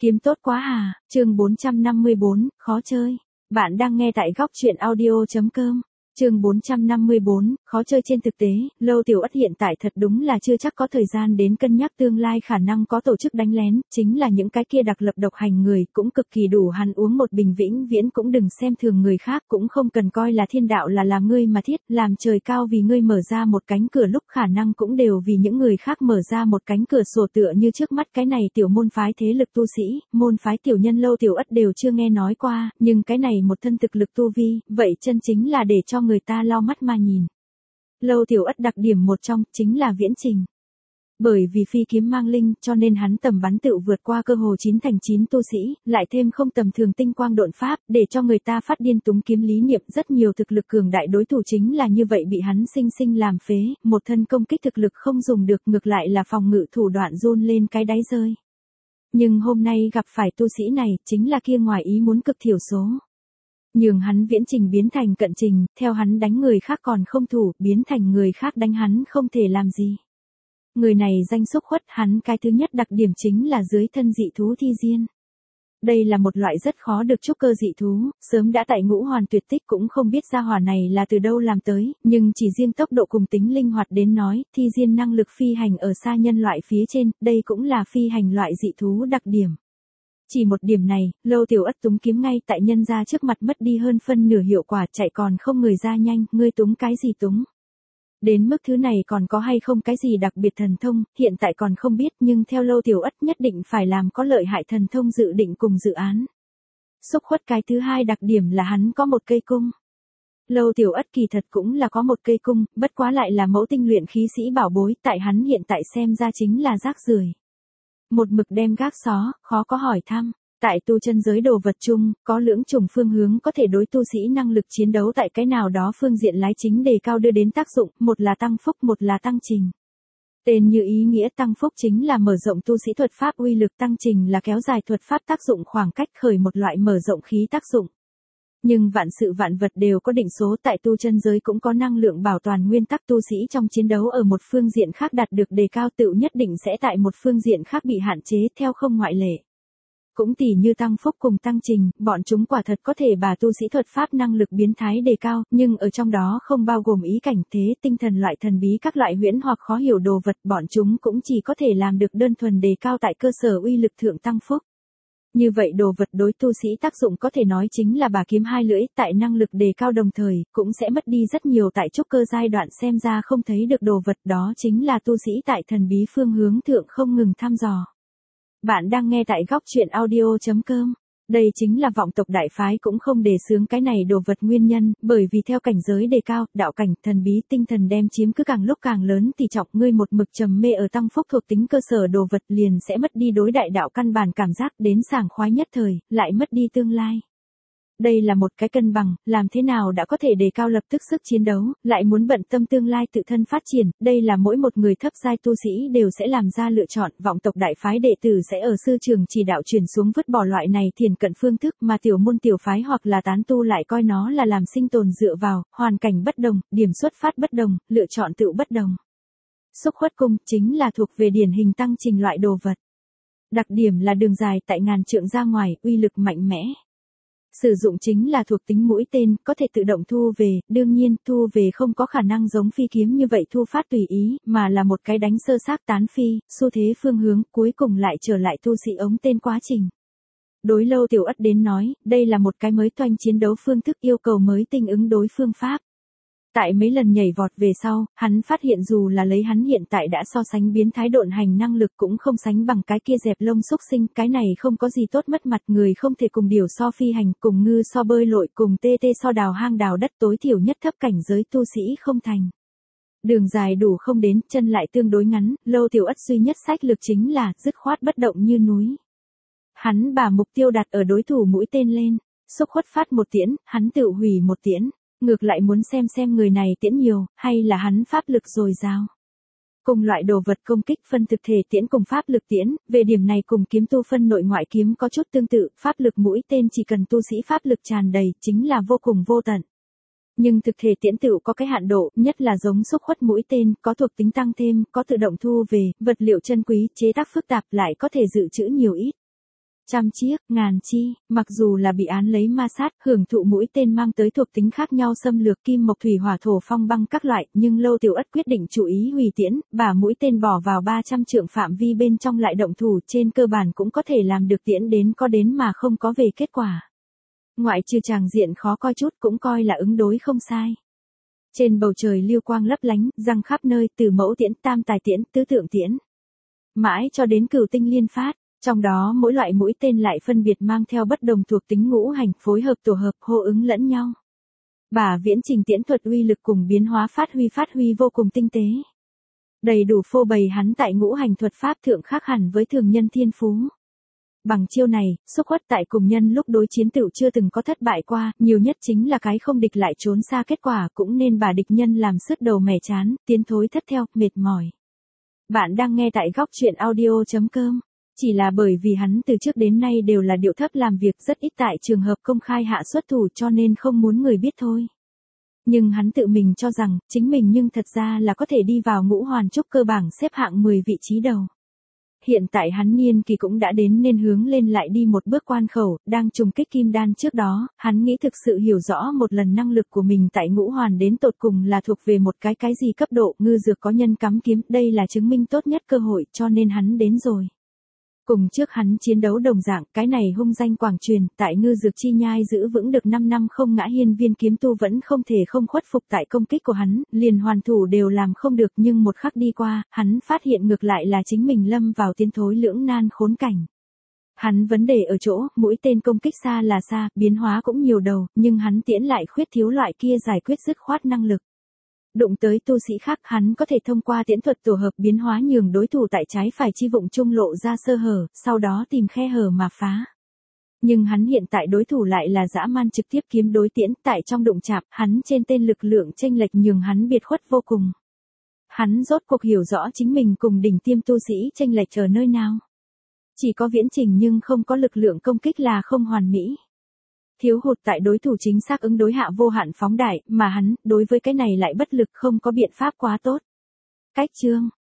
Kiếm tốt quá à, chương 454, khó chơi. Bạn đang nghe tại góc truyện audio.com. Chương 454, khó chơi. Trên thực tế, Lâu Tiểu Ất hiện tại thật đúng là chưa chắc có thời gian đến cân nhắc tương lai khả năng có tổ chức đánh lén, chính là những cái kia đặc lập độc hành người, cũng cực kỳ đủ hắn uống một bình vĩnh viễn. Cũng đừng xem thường người khác, cũng không cần coi là thiên đạo là làm ngươi mà thiết, làm trời cao vì ngươi mở ra một cánh cửa, lúc khả năng cũng đều vì những người khác mở ra một cánh cửa sổ. Tựa như trước mắt cái này tiểu môn phái thế lực tu sĩ, môn phái tiểu nhân Lâu Tiểu Ất đều chưa nghe nói qua, nhưng cái này một thân thực lực tu vi, vậy chân chính là để cho người ta lau mắt mà nhìn. Lâu Tiểu Ất đặc điểm một trong, chính là viễn trình. Bởi vì phi kiếm mang linh, cho nên hắn tầm bắn tựu vượt qua cơ hồ 9 thành 9 tu sĩ, lại thêm không tầm thường tinh quang độn pháp, để cho người ta phát điên túng kiếm lý niệm. Rất nhiều thực lực cường đại đối thủ chính là như vậy bị hắn sinh sinh làm phế, một thân công kích thực lực không dùng được, ngược lại là phòng ngự thủ đoạn run lên cái đáy rơi. Nhưng hôm nay gặp phải tu sĩ này, chính là kia ngoài ý muốn cực thiểu số. Nhường hắn viễn trình biến thành cận trình, theo hắn đánh người khác còn không thủ, biến thành người khác đánh hắn không thể làm gì. Người này danh xúc khuất, hắn cái thứ nhất đặc điểm chính là dưới thân dị thú thi diên. Đây là một loại rất khó được trúc cơ dị thú, sớm đã tại ngũ hoàn tuyệt tích, cũng không biết gia hỏa này là từ đâu làm tới, nhưng chỉ riêng tốc độ cùng tính linh hoạt đến nói, thi diên năng lực phi hành ở xa nhân loại phía trên, đây cũng là phi hành loại dị thú đặc điểm. Chỉ một điểm này, Lâu Tiểu Ất túng kiếm ngay tại nhân ra trước mặt mất đi hơn phân nửa hiệu quả, chạy còn không người ra nhanh, ngươi túng cái gì túng? Đến mức thứ này còn có hay không cái gì đặc biệt thần thông, hiện tại còn không biết, nhưng theo Lâu Tiểu Ất nhất định phải làm có lợi hại thần thông dự định cùng dự án. Xúc khuất cái thứ hai đặc điểm là hắn có một cây cung. Lâu Tiểu Ất kỳ thật cũng là có một cây cung, bất quá lại là mẫu tinh luyện khí sĩ bảo bối, tại hắn hiện tại xem ra chính là rác rưởi. Một mực đem gác xó, khó có hỏi thăm. Tại tu chân giới đồ vật chung, có lưỡng chủng phương hướng có thể đối tu sĩ năng lực chiến đấu tại cái nào đó phương diện lái chính đề cao đưa đến tác dụng, một là tăng phúc, một là tăng trình. Tên như ý nghĩa, tăng phúc chính là mở rộng tu sĩ thuật pháp uy lực, tăng trình là kéo dài thuật pháp tác dụng khoảng cách, khởi một loại mở rộng khí tác dụng. Nhưng vạn sự vạn vật đều có định số, tại tu chân giới cũng có năng lượng bảo toàn nguyên tắc, tu sĩ trong chiến đấu ở một phương diện khác đạt được đề cao tựu nhất định sẽ tại một phương diện khác bị hạn chế, theo không ngoại lệ. Cũng tỉ như tăng phúc cùng tăng trình, bọn chúng quả thật có thể bà tu sĩ thuật pháp năng lực biến thái đề cao, nhưng ở trong đó không bao gồm ý cảnh thế, tinh thần loại thần bí các loại huyễn hoặc khó hiểu đồ vật, bọn chúng cũng chỉ có thể làm được đơn thuần đề cao tại cơ sở uy lực thượng tăng phúc. Như vậy đồ vật đối tu sĩ tác dụng có thể nói chính là bà kiếm hai lưỡi, tại năng lực đề cao đồng thời, cũng sẽ mất đi rất nhiều tại trúc cơ giai đoạn xem ra không thấy được đồ vật, đó chính là tu sĩ tại thần bí phương hướng thượng không ngừng thăm dò. Bạn đang nghe tại góc truyện audio.com. Đây chính là vọng tộc đại phái cũng không đề xướng cái này đồ vật nguyên nhân, bởi vì theo cảnh giới đề cao, đạo cảnh, thần bí, tinh thần đem chiếm cứ càng lúc càng lớn tỷ trọng, ngươi một mực trầm mê ở tăng phúc thuộc tính cơ sở đồ vật liền sẽ mất đi đối đại đạo căn bản cảm giác, đến sảng khoái nhất thời, lại mất đi tương lai. Đây là một cái cân bằng, làm thế nào đã có thể đề cao lập tức sức chiến đấu, lại muốn bận tâm tương lai tự thân phát triển, đây là mỗi một người thấp giai tu sĩ đều sẽ làm ra lựa chọn, vọng tộc đại phái đệ tử sẽ ở sư trường chỉ đạo truyền xuống vứt bỏ loại này thiền cận phương thức, mà tiểu môn tiểu phái hoặc là tán tu lại coi nó là làm sinh tồn dựa vào, hoàn cảnh bất đồng, điểm xuất phát bất đồng, lựa chọn tự bất đồng. Xúc khuất cung chính là thuộc về điển hình tăng trình loại đồ vật. Đặc điểm là đường dài tại ngàn trượng ra ngoài, uy lực mạnh mẽ. Sử dụng chính là thuộc tính mũi tên, có thể tự động thu về, đương nhiên, thu về không có khả năng giống phi kiếm như vậy thu phát tùy ý, mà là một cái đánh sơ xác tán phi, xu thế phương hướng, cuối cùng lại trở lại tu sĩ ống tên quá trình. Đối Lâu Tiểu Ất đến nói, đây là một cái mới toanh chiến đấu phương thức, yêu cầu mới tinh ứng đối phương pháp. Tại mấy lần nhảy vọt về sau, hắn phát hiện dù là lấy hắn hiện tại đã so sánh biến thái độn hành năng lực cũng không sánh bằng cái kia dẹp lông xúc sinh, cái này không có gì tốt mất mặt, người không thể cùng điều so phi hành, cùng ngư so bơi lội, cùng tê tê so đào hang đào đất, tối thiểu nhất thấp cảnh giới tu sĩ không thành. Đường dài đủ không đến, chân lại tương đối ngắn, Lâu Tiểu Ất duy nhất sách lược chính là dứt khoát bất động như núi. Hắn bà mục tiêu đặt ở đối thủ mũi tên lên, xúc khuất phát một tiễn, hắn tự hủy một tiễn. Ngược lại muốn xem người này tiễn nhiều, hay là hắn pháp lực dồi dào. Cùng loại đồ vật công kích phân thực thể tiễn cùng pháp lực tiễn, về điểm này cùng kiếm tu phân nội ngoại kiếm có chút tương tự, pháp lực mũi tên chỉ cần tu sĩ pháp lực tràn đầy, chính là vô cùng vô tận. Nhưng thực thể tiễn tựu có cái hạn độ, nhất là giống xúc khuất mũi tên, có thuộc tính tăng thêm, có tự động thu về, vật liệu chân quý, chế tác phức tạp lại có thể dự trữ nhiều ít. Trăm chiếc, ngàn chi, mặc dù là bị án lấy ma sát, hưởng thụ mũi tên mang tới thuộc tính khác nhau xâm lược kim mộc thủy hỏa thổ phong băng các loại, nhưng Lâu Tiểu Ất quyết định chú ý hủy tiễn, bả mũi tên bỏ vào 300 trượng phạm vi bên trong lại động thủ, trên cơ bản cũng có thể làm được tiễn đến có đến mà không có về kết quả. Ngoại trừ tràng diện khó coi chút cũng coi là ứng đối không sai. Trên bầu trời lưu quang lấp lánh, răng khắp nơi, từ mẫu tiễn, tam tài tiễn, tứ tượng tiễn, mãi cho đến cửu tinh liên phát. Trong đó mỗi loại mũi tên lại phân biệt mang theo bất đồng thuộc tính ngũ hành, phối hợp tổ hợp hô ứng lẫn nhau. Bả viễn trình tiễn thuật uy lực cùng biến hóa phát huy vô cùng tinh tế. Đầy đủ phô bày hắn tại ngũ hành thuật pháp thượng khác hẳn với thường nhân thiên phú. Bằng chiêu này, xúc khuất tại cùng nhân lúc đối chiến tựu chưa từng có thất bại qua, nhiều nhất chính là cái không địch lại trốn xa kết quả cũng nên bà địch nhân làm sứt đầu mẻ chán, tiến thối thất theo, mệt mỏi. Bạn đang nghe tại góc truyện audio.com. Chỉ là bởi vì hắn từ trước đến nay đều là điệu thấp làm việc rất ít tại trường hợp công khai hạ xuất thủ cho nên không muốn người biết thôi. Nhưng hắn tự mình cho rằng, chính mình nhưng thật ra là có thể đi vào ngũ hoàn trúc cơ bảng xếp hạng 10 vị trí đầu. Hiện tại hắn niên kỳ cũng đã đến nên hướng lên lại đi một bước quan khẩu, đang trùng kích kim đan trước đó, hắn nghĩ thực sự hiểu rõ một lần năng lực của mình tại ngũ hoàn đến tột cùng là thuộc về một cái gì cấp độ, ngư dược có nhân cắm kiếm, đây là chứng minh tốt nhất cơ hội cho nên hắn đến rồi. Cùng trước hắn chiến đấu đồng dạng, cái này hung danh quảng truyền, tại ngư dược chi nhai giữ vững được 5 năm không ngã hiên viên kiếm tu vẫn không thể không khuất phục tại công kích của hắn, liền hoàn thủ đều làm không được nhưng một khắc đi qua, hắn phát hiện ngược lại là chính mình lâm vào tiến thối lưỡng nan khốn cảnh. Hắn vấn đề ở chỗ, mũi tên công kích xa là xa, biến hóa cũng nhiều đầu, nhưng hắn tiễn lại khuyết thiếu loại kia giải quyết dứt khoát năng lực. Đụng tới tu sĩ khác hắn có thể thông qua tiễn thuật tổ hợp biến hóa nhường đối thủ tại trái phải chi vụng trung lộ ra sơ hở, sau đó tìm khe hở mà phá. Nhưng hắn hiện tại đối thủ lại là dã man trực tiếp kiếm đối tiễn, tại trong đụng chạm, hắn trên tên lực lượng chênh lệch nhường hắn biệt khuất vô cùng. Hắn rốt cuộc hiểu rõ chính mình cùng đỉnh tiêm tu sĩ chênh lệch ở nơi nào. Chỉ có viễn trình nhưng không có lực lượng công kích là không hoàn mỹ. Thiếu hụt tại đối thủ chính xác ứng đối hạ vô hạn phóng đại, mà hắn, đối với cái này lại bất lực không có biện pháp quá tốt. Cách chương,